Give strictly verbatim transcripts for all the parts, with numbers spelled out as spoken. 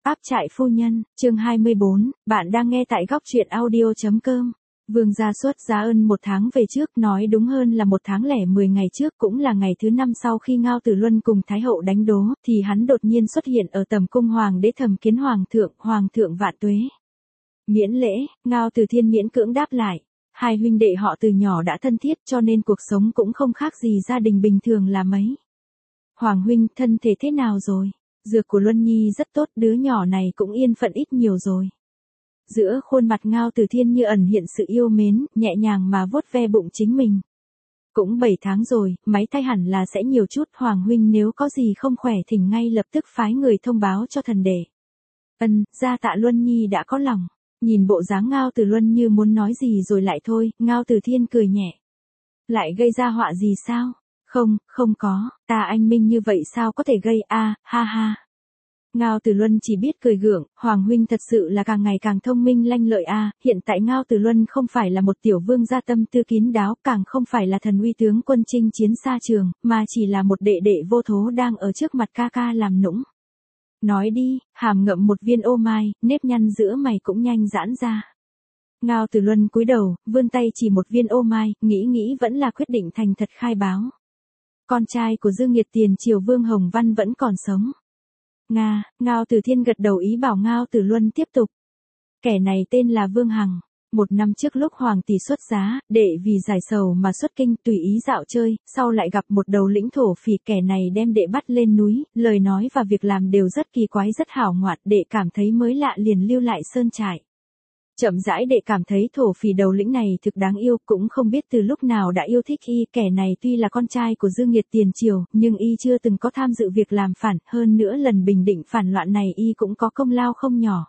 Áp trại phu nhân, chương hai mươi bốn, bạn đang nghe tại góc truyện audio.com. Vương gia xuất giá ân một tháng về trước, nói đúng hơn là một tháng lẻ mười ngày trước, cũng là ngày thứ năm sau khi Ngao Tử Luân cùng Thái hậu đánh đố, thì hắn đột nhiên xuất hiện ở tầm cung hoàng đế thầm kiến hoàng thượng, hoàng thượng vạn tuế. Miễn lễ, Ngao Tử Thiên miễn cưỡng đáp lại. Hai huynh đệ họ từ nhỏ đã thân thiết cho nên cuộc sống cũng không khác gì gia đình bình thường là mấy. Hoàng huynh, thân thể thế nào rồi? Dược của Luân Nhi rất tốt, đứa nhỏ này cũng yên phận ít nhiều rồi. Giữa khuôn mặt Ngao Tử Thiên như ẩn hiện sự yêu mến, nhẹ nhàng mà vuốt ve bụng chính mình. Cũng bảy tháng rồi, máy thai hẳn là sẽ nhiều chút, Hoàng huynh nếu có gì không khỏe thỉnh ngay lập tức phái người thông báo cho thần đệ. Ân, gia tạ Luân Nhi đã có lòng. Nhìn bộ dáng Ngao Tử Luân như muốn nói gì rồi lại thôi, Ngao Tử Thiên cười nhẹ. Lại gây ra họa gì sao? Không, không có, ta anh minh như vậy sao có thể gây a, à, ha ha. Ngao Tử Luân chỉ biết cười gượng, Hoàng huynh thật sự là càng ngày càng thông minh lanh lợi a, à, hiện tại Ngao Tử Luân không phải là một tiểu vương gia tâm tư kín đáo, càng không phải là thần uy tướng quân chinh chiến xa trường, mà chỉ là một đệ đệ vô thố đang ở trước mặt ca ca làm nũng. Nói đi, hàm ngậm một viên ô mai, nếp nhăn giữa mày cũng nhanh giãn ra. Ngao Tử Luân cúi đầu, vươn tay chỉ một viên ô mai, nghĩ nghĩ vẫn là quyết định thành thật khai báo. Con trai của Dương Nghiệt tiền triều Vương Hồng Văn vẫn còn sống. Nga, Ngao Tử Thiên gật đầu ý bảo Ngao Tử Luân tiếp tục. Kẻ này tên là Vương Hằng. Một năm trước lúc Hoàng tỷ xuất giá, đệ vì giải sầu mà xuất kinh tùy ý dạo chơi, sau lại gặp một đầu lĩnh thổ phỉ, kẻ này đem đệ bắt lên núi, lời nói và việc làm đều rất kỳ quái rất hảo ngoạn, đệ cảm thấy mới lạ liền lưu lại sơn trại. Chậm rãi đệ cảm thấy thổ phỉ đầu lĩnh này thực đáng yêu, cũng không biết từ lúc nào đã yêu thích y, kẻ này tuy là con trai của Dương Nghiệt tiền triều, nhưng y chưa từng có tham dự việc làm phản, hơn nữa lần bình định phản loạn này y cũng có công lao không nhỏ.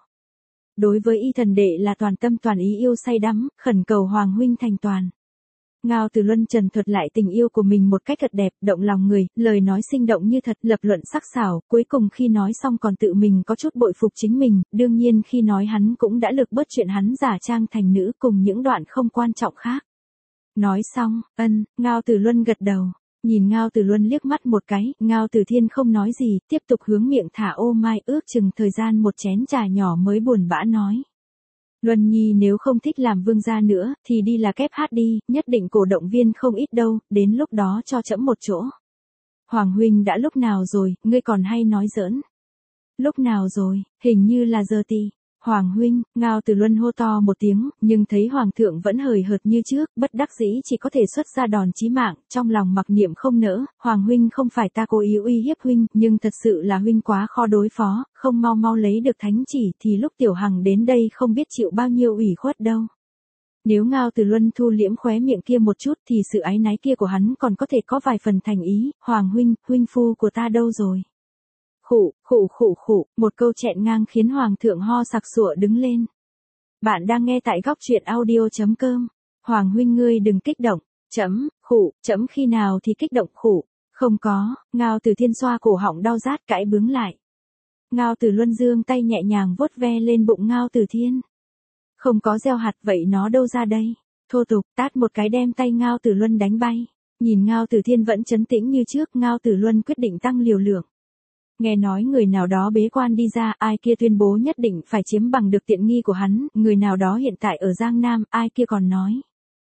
Đối với y thần đệ là toàn tâm toàn ý yêu say đắm, khẩn cầu Hoàng huynh thành toàn. Ngao Tử Luân trần thuật lại tình yêu của mình một cách thật đẹp, động lòng người, lời nói sinh động như thật, lập luận sắc sảo, cuối cùng khi nói xong còn tự mình có chút bội phục chính mình, đương nhiên khi nói hắn cũng đã lược bớt chuyện hắn giả trang thành nữ cùng những đoạn không quan trọng khác. Nói xong, ân, Ngao Tử Luân gật đầu, nhìn Ngao Tử Luân liếc mắt một cái, Ngao Tử Thiên không nói gì, tiếp tục hướng miệng thả ô mai, ước chừng thời gian một chén trà nhỏ mới buồn bã nói. Luân Nhi nếu không thích làm vương gia nữa, thì đi là kép hát đi, nhất định cổ động viên không ít đâu, đến lúc đó cho trẫm một chỗ. Hoàng huynh đã lúc nào rồi, ngươi còn hay nói giỡn. Lúc nào rồi, hình như là giờ tì. Hoàng huynh, Ngao Tử Luân hô to một tiếng, nhưng thấy Hoàng thượng vẫn hời hợt như trước, bất đắc dĩ chỉ có thể xuất ra đòn chí mạng, trong lòng mặc niệm không nỡ, Hoàng huynh không phải ta cố ý uy hiếp huynh, nhưng thật sự là huynh quá khó đối phó, không mau mau lấy được thánh chỉ thì lúc Tiểu Hằng đến đây không biết chịu bao nhiêu ủy khuất đâu. Nếu Ngao Tử Luân thu liễm khóe miệng kia một chút thì sự áy náy kia của hắn còn có thể có vài phần thành ý, Hoàng huynh, huynh phu của ta đâu rồi? Khụ, khụ khụ khụ, một câu chẹn ngang khiến Hoàng thượng ho sặc sụa đứng lên. Bạn đang nghe tại góc truyện audio.com. Hoàng huynh ngươi đừng kích động, chấm, khụ, chấm khi nào thì kích động khụ, không có, Ngao Tử Thiên xoa cổ họng đau rát cãi bướng lại. Ngao Tử Luân giương tay nhẹ nhàng vuốt ve lên bụng Ngao Tử Thiên. Không có gieo hạt vậy nó đâu ra đây, thô tục, tát một cái đem tay Ngao Tử Luân đánh bay. Nhìn Ngao Tử Thiên vẫn trấn tĩnh như trước, Ngao Tử Luân quyết định tăng liều lượng. Nghe nói người nào đó bế quan đi ra, ai kia tuyên bố nhất định phải chiếm bằng được tiện nghi của hắn, người nào đó hiện tại ở Giang Nam, ai kia còn nói.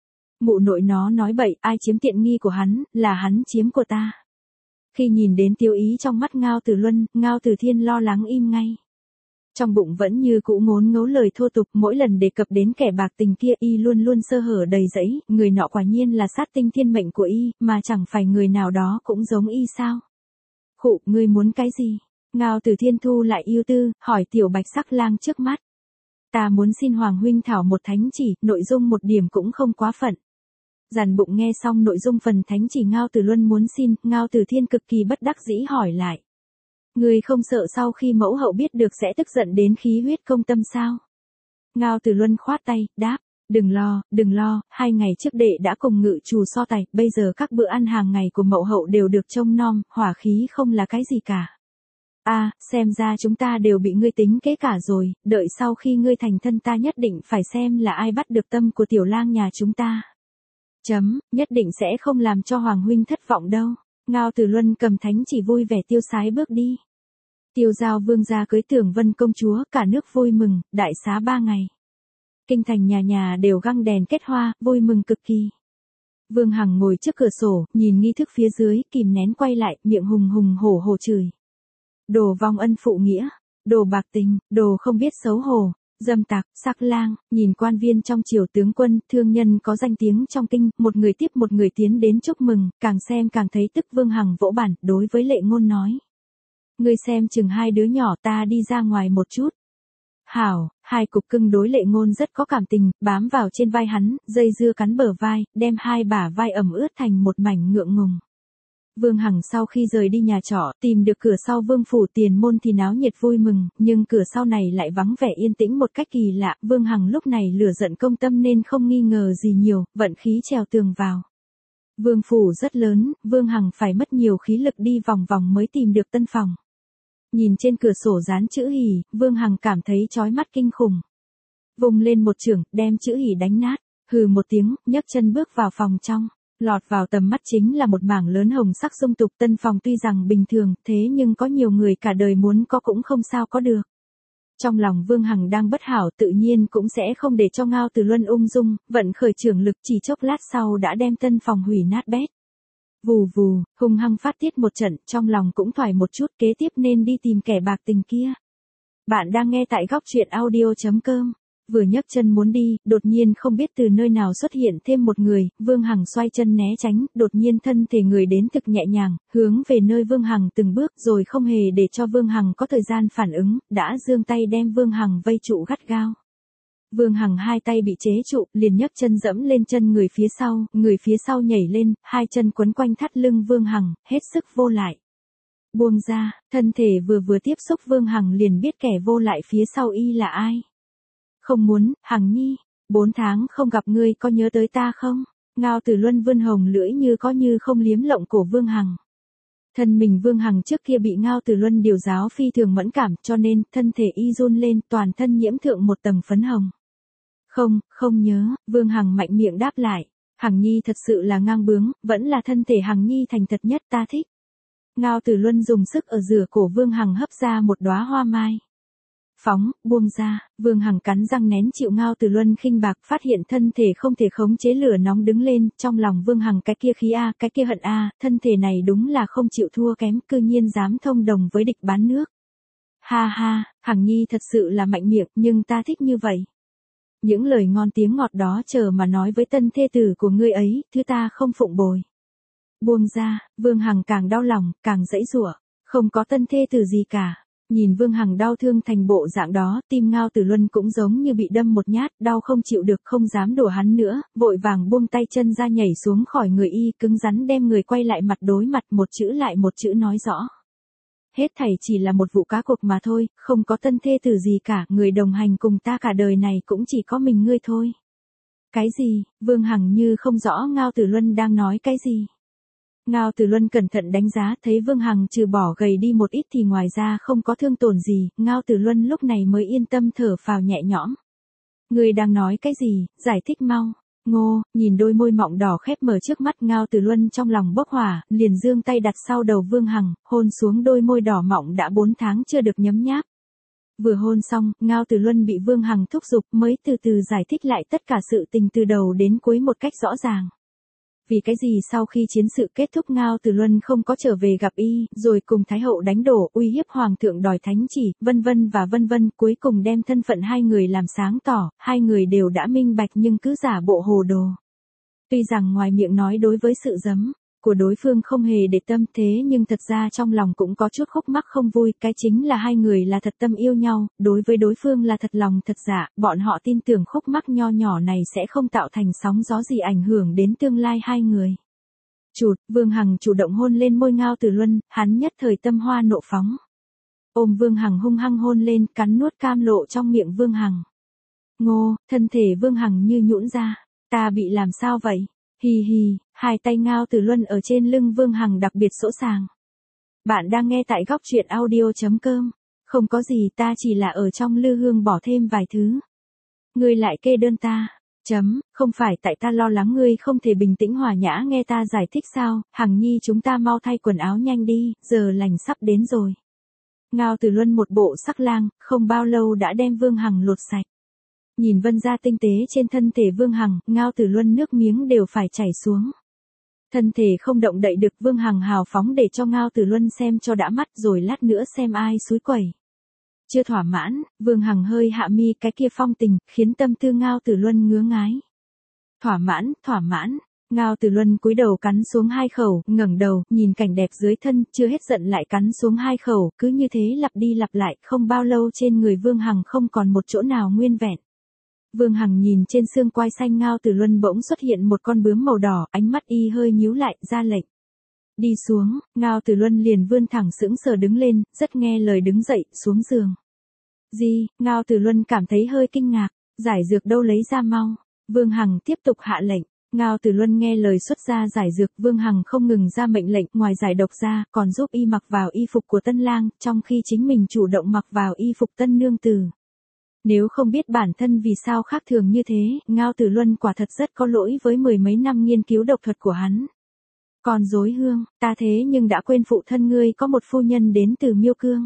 Mụ nội nó nói bậy, ai chiếm tiện nghi của hắn, là hắn chiếm của ta. Khi nhìn đến tiêu ý trong mắt Ngao Tử Luân, Ngao Tử Thiên lo lắng im ngay. Trong bụng vẫn như cũ ngốn ngấu lời thô tục, mỗi lần đề cập đến kẻ bạc tình kia y luôn luôn sơ hở đầy rẫy, người nọ quả nhiên là sát tinh thiên mệnh của y, mà chẳng phải người nào đó cũng giống y sao. Khụ, ngươi muốn cái gì? Ngao Tử Thiên thu lại yêu tư, hỏi tiểu bạch sắc lang trước mắt. Ta muốn xin Hoàng huynh thảo một thánh chỉ, nội dung một điểm cũng không quá phận. Dàn bụng nghe xong nội dung phần thánh chỉ Ngao Tử Luân muốn xin, Ngao Tử Thiên cực kỳ bất đắc dĩ hỏi lại. Ngươi không sợ sau khi mẫu hậu biết được sẽ tức giận đến khí huyết công tâm sao? Ngao Tử Luân khoát tay, đáp. Đừng lo, đừng lo, hai ngày trước đệ đã cùng ngự trù so tài, bây giờ các bữa ăn hàng ngày của mẫu hậu đều được trông nom, hỏa khí không là cái gì cả. A, à, xem ra chúng ta đều bị ngươi tính kế cả rồi, đợi sau khi ngươi thành thân ta nhất định phải xem là ai bắt được tâm của tiểu lang nhà chúng ta. Chấm, nhất định sẽ không làm cho Hoàng huynh thất vọng đâu. Ngao Tử Luân cầm thánh chỉ vui vẻ tiêu sái bước đi. Tiêu Giao vương gia cưới Tưởng Vân công chúa, cả nước vui mừng, đại xá ba ngày. Kinh thành nhà nhà đều găng đèn kết hoa, vui mừng cực kỳ. Vương Hằng ngồi trước cửa sổ, nhìn nghi thức phía dưới, kìm nén quay lại, miệng hùng hùng hổ hổ chửi. Đồ vong ân phụ nghĩa, đồ bạc tình, đồ không biết xấu hổ, dâm tặc, sắc lang. Nhìn quan viên trong triều, tướng quân, thương nhân có danh tiếng trong kinh, một người tiếp một người tiến đến chúc mừng, càng xem càng thấy tức. Vương Hằng vỗ bản, đối với Lệ Ngôn nói. Ngươi xem chừng hai đứa nhỏ, ta đi ra ngoài một chút. Hảo, hai cục cưng đối Lệ Ngôn rất có cảm tình, bám vào trên vai hắn, dây dưa cắn bờ vai, đem hai bả vai ẩm ướt thành một mảnh ngượng ngùng. Vương Hằng sau khi rời đi nhà trọ, tìm được cửa sau vương phủ tiền môn thì náo nhiệt vui mừng, nhưng cửa sau này lại vắng vẻ yên tĩnh một cách kỳ lạ. Vương Hằng lúc này lửa giận công tâm nên không nghi ngờ gì nhiều, vận khí trèo tường vào. Vương phủ rất lớn, Vương Hằng phải mất nhiều khí lực đi vòng vòng mới tìm được tân phòng. Nhìn trên cửa sổ dán chữ hỉ, Vương Hằng cảm thấy chói mắt kinh khủng. Vùng lên một chưởng, đem chữ hỉ đánh nát, hừ một tiếng, nhấc chân bước vào phòng trong. Lọt vào tầm mắt chính là một mảng lớn hồng sắc dung tục. Tân phòng tuy rằng bình thường, thế nhưng có nhiều người cả đời muốn có cũng không sao có được. Trong lòng Vương Hằng đang bất hảo, tự nhiên cũng sẽ không để cho Ngao Từ Luân ung dung, vận khởi trưởng lực, chỉ chốc lát sau đã đem tân phòng hủy nát bét. Vù vù, hung hăng phát tiết một trận, trong lòng cũng thoải một chút, kế tiếp nên đi tìm kẻ bạc tình kia. Bạn đang nghe tại góc truyện audio chấm com. Vừa nhấc chân muốn đi, đột nhiên không biết từ nơi nào xuất hiện thêm một người. Vương Hằng xoay chân né tránh, đột nhiên thân thể người đến thực nhẹ nhàng, hướng về nơi Vương Hằng từng bước, rồi không hề để cho Vương Hằng có thời gian phản ứng, đã giương tay đem Vương Hằng vây trụ gắt gao. Vương Hằng hai tay bị chế trụ, liền nhấc chân dẫm lên chân người phía sau, người phía sau nhảy lên, hai chân quấn quanh thắt lưng Vương Hằng, hết sức vô lại. Buông ra, thân thể vừa vừa tiếp xúc Vương Hằng liền biết kẻ vô lại phía sau y là ai. Không muốn, Hằng nhi, bốn tháng không gặp ngươi có nhớ tới ta không? Ngao Từ Luân vươn hồng lưỡi như có như không liếm lộng cổ Vương Hằng. Thân mình Vương Hằng trước kia bị Ngao Từ Luân điều giáo phi thường mẫn cảm, cho nên thân thể y run lên, toàn thân nhiễm thượng một tầng phấn hồng. Không, không nhớ. Vương Hằng mạnh miệng đáp lại. Hằng nhi thật sự là ngang bướng, vẫn là thân thể Hằng nhi thành thật nhất, ta thích. Ngao Từ Luân dùng sức ở rửa cổ Vương Hằng hấp ra một đóa hoa mai. Phóng, buông ra. Vương Hằng cắn răng nén chịu Ngao Từ Luân khinh bạc, phát hiện thân thể không thể khống chế lửa nóng đứng lên, trong lòng Vương Hằng cái kia khí a, cái kia hận a, thân thể này đúng là không chịu thua kém, cư nhiên dám thông đồng với địch bán nước. Ha ha, Hằng nhi thật sự là mạnh miệng, nhưng ta thích như vậy. Những lời ngon tiếng ngọt đó chờ mà nói với tân thê tử của ngươi ấy, thứ ta không phụng bồi. Buông ra. Vương Hằng càng đau lòng, càng giãy giụa, không có tân thê tử gì cả. Nhìn Vương Hằng đau thương thành bộ dạng đó, tim Ngao Từ Luân cũng giống như bị đâm một nhát, đau không chịu được, không dám đùa hắn nữa, vội vàng buông tay chân ra nhảy xuống khỏi người y, cứng rắn đem người quay lại mặt đối mặt, một chữ lại một chữ nói rõ. Hết thảy chỉ là một vụ cá cược mà thôi, không có tân thê tử gì cả, người đồng hành cùng ta cả đời này cũng chỉ có mình ngươi thôi. Cái gì? Vương Hằng như không rõ Ngao Từ Luân đang nói cái gì. Ngao Từ Luân cẩn thận đánh giá, thấy Vương Hằng trừ bỏ gầy đi một ít thì ngoài ra không có thương tổn gì, Ngao Từ Luân lúc này mới yên tâm thở phào nhẹ nhõm. Ngươi đang nói cái gì, giải thích mau. Ngô, nhìn đôi môi mọng đỏ khép mở trước mắt Ngao Từ Luân trong lòng bốc hỏa, liền giương tay đặt sau đầu Vương Hằng, hôn xuống đôi môi đỏ mọng đã bốn tháng chưa được nhấm nháp. Vừa hôn xong, Ngao Từ Luân bị Vương Hằng thúc giục mới từ từ giải thích lại tất cả sự tình từ đầu đến cuối một cách rõ ràng. Vì cái gì sau khi chiến sự kết thúc Ngao Từ Luân không có trở về gặp y, rồi cùng Thái hậu đánh đổ, uy hiếp hoàng thượng đòi thánh chỉ, vân vân và vân vân, cuối cùng đem thân phận hai người làm sáng tỏ, hai người đều đã minh bạch nhưng cứ giả bộ hồ đồ. Tuy rằng ngoài miệng nói đối với sự giấm của đối phương không hề để tâm, thế nhưng thật ra trong lòng cũng có chút khúc mắc không vui, cái chính là hai người là thật tâm yêu nhau, đối với đối phương là thật lòng thật dạ, bọn họ tin tưởng khúc mắc nho nhỏ này sẽ không tạo thành sóng gió gì ảnh hưởng đến tương lai hai người. Chụt, Vương Hằng chủ động hôn lên môi Ngao Từ Luân, hắn nhất thời tâm hoa nộ phóng. Ôm Vương Hằng hung hăng hôn lên, cắn nuốt cam lộ trong miệng Vương Hằng. Ngô, thân thể Vương Hằng như nhũn ra, ta bị làm sao vậy? Hì hì, hai tay Ngao Từ Luân ở trên lưng Vương Hằng đặc biệt sỗ sàng. Bạn đang nghe tại góc truyện audio chấm com. Không có gì, ta chỉ là ở trong lư hương bỏ thêm vài thứ. Ngươi lại kê đơn ta. Chấm, không phải tại ta lo lắng ngươi không thể bình tĩnh hòa nhã nghe ta giải thích sao, Hằng nhi chúng ta mau thay quần áo nhanh đi, giờ lành sắp đến rồi. Ngao Tử Luân một bộ sắc lang, không bao lâu đã đem Vương Hằng lột sạch. Nhìn vân da tinh tế trên thân thể Vương Hằng, Ngao Tử Luân nước miếng đều phải chảy xuống. Thân thể không động đậy được, Vương Hằng hào phóng để cho Ngao Tử Luân xem cho đã mắt rồi lát nữa xem ai xúi quẩy. Chưa thỏa mãn, Vương Hằng hơi hạ mi, cái kia phong tình, khiến tâm tư Ngao Tử Luân ngứa ngái. Thỏa mãn, thỏa mãn. Ngao Tử Luân cúi đầu cắn xuống hai khẩu, ngẩng đầu, nhìn cảnh đẹp dưới thân, chưa hết giận lại cắn xuống hai khẩu, cứ như thế lặp đi lặp lại, không bao lâu trên người Vương Hằng không còn một chỗ nào nguyên vẹn. Vương Hằng nhìn trên xương quai xanh Ngao Tử Luân bỗng xuất hiện một con bướm màu đỏ, ánh mắt y hơi nhíu lại, ra lệnh. Đi xuống, Ngao Tử Luân liền vươn thẳng sững sờ đứng lên, rất nghe lời đứng dậy, xuống giường. Gì, Ngao Tử Luân cảm thấy hơi kinh ngạc, giải dược đâu lấy ra mau. Vương Hằng tiếp tục hạ lệnh. Ngao Tử Luân nghe lời xuất ra giải dược, Vương Hằng không ngừng ra mệnh lệnh, ngoài giải độc ra, còn giúp y mặc vào y phục của tân lang, trong khi chính mình chủ động mặc vào y phục tân nương tử. Nếu không biết bản thân vì sao khác thường như thế, Ngao Tử Luân quả thật rất có lỗi với mười mấy năm nghiên cứu độc thuật của hắn. Còn dối hương, ta thế nhưng đã quên phụ thân ngươi có một phu nhân đến từ Miêu Cương.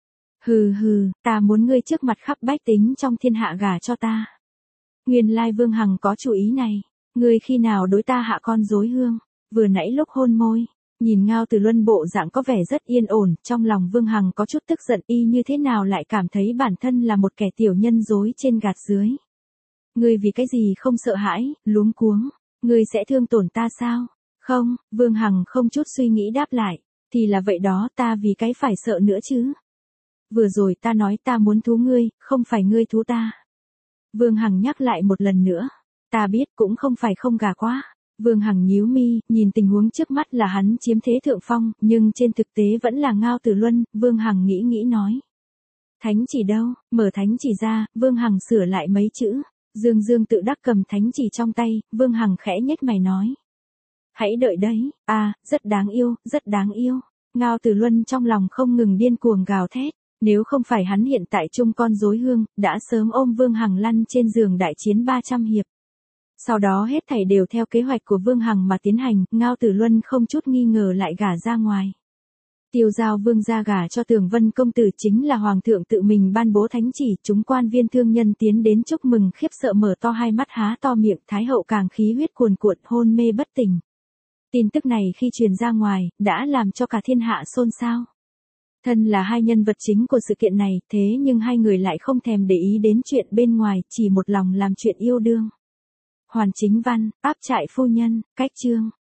Hừ hừ, ta muốn ngươi trước mặt khắp bách tính trong thiên hạ gả cho ta. Nguyên lai Vương Hằng có chủ ý này. Ngươi khi nào đối ta hạ con dối hương, vừa nãy lúc hôn môi, nhìn Ngao Tử Luân bộ dạng có vẻ rất yên ổn, trong lòng Vương Hằng có chút tức giận, y như thế nào lại cảm thấy bản thân là một kẻ tiểu nhân dối trên gạt dưới. Ngươi vì cái gì không sợ hãi, luống cuống, ngươi sẽ thương tổn ta sao? Không, Vương Hằng không chút suy nghĩ đáp lại, thì là vậy đó, ta vì cái phải sợ nữa chứ. Vừa rồi ta nói ta muốn thú ngươi, không phải ngươi thú ta. Vương Hằng nhắc lại một lần nữa. Ta biết cũng không phải không gà quá. Vương Hằng nhíu mi, nhìn tình huống trước mắt là hắn chiếm thế thượng phong, nhưng trên thực tế vẫn là Ngao Tử Luân, Vương Hằng nghĩ nghĩ nói. Thánh chỉ đâu, mở thánh chỉ ra, Vương Hằng sửa lại mấy chữ. Dương Dương tự đắc cầm thánh chỉ trong tay, Vương Hằng khẽ nhếch mày nói. Hãy đợi đấy, à, rất đáng yêu, rất đáng yêu. Ngao Tử Luân trong lòng không ngừng điên cuồng gào thét. Nếu không phải hắn hiện tại chung con rối hương, đã sớm ôm Vương Hằng lăn trên giường đại chiến ba trăm hiệp. Sau đó hết thảy đều theo kế hoạch của Vương Hằng mà tiến hành, Ngao Tử Luân không chút nghi ngờ lại gả ra ngoài. Tiêu giao vương gia gả cho Tường Vân công tử chính là hoàng thượng tự mình ban bố thánh chỉ, chúng quan viên thương nhân tiến đến chúc mừng khiếp sợ mở to hai mắt há to miệng, thái hậu càng khí huyết cuồn cuộn hôn mê bất tỉnh. Tin tức này khi truyền ra ngoài, đã làm cho cả thiên hạ xôn xao. Thân là hai nhân vật chính của sự kiện này, thế nhưng hai người lại không thèm để ý đến chuyện bên ngoài, chỉ một lòng làm chuyện yêu đương. Hoàn Chính Văn, áp trại phu nhân, cách chương.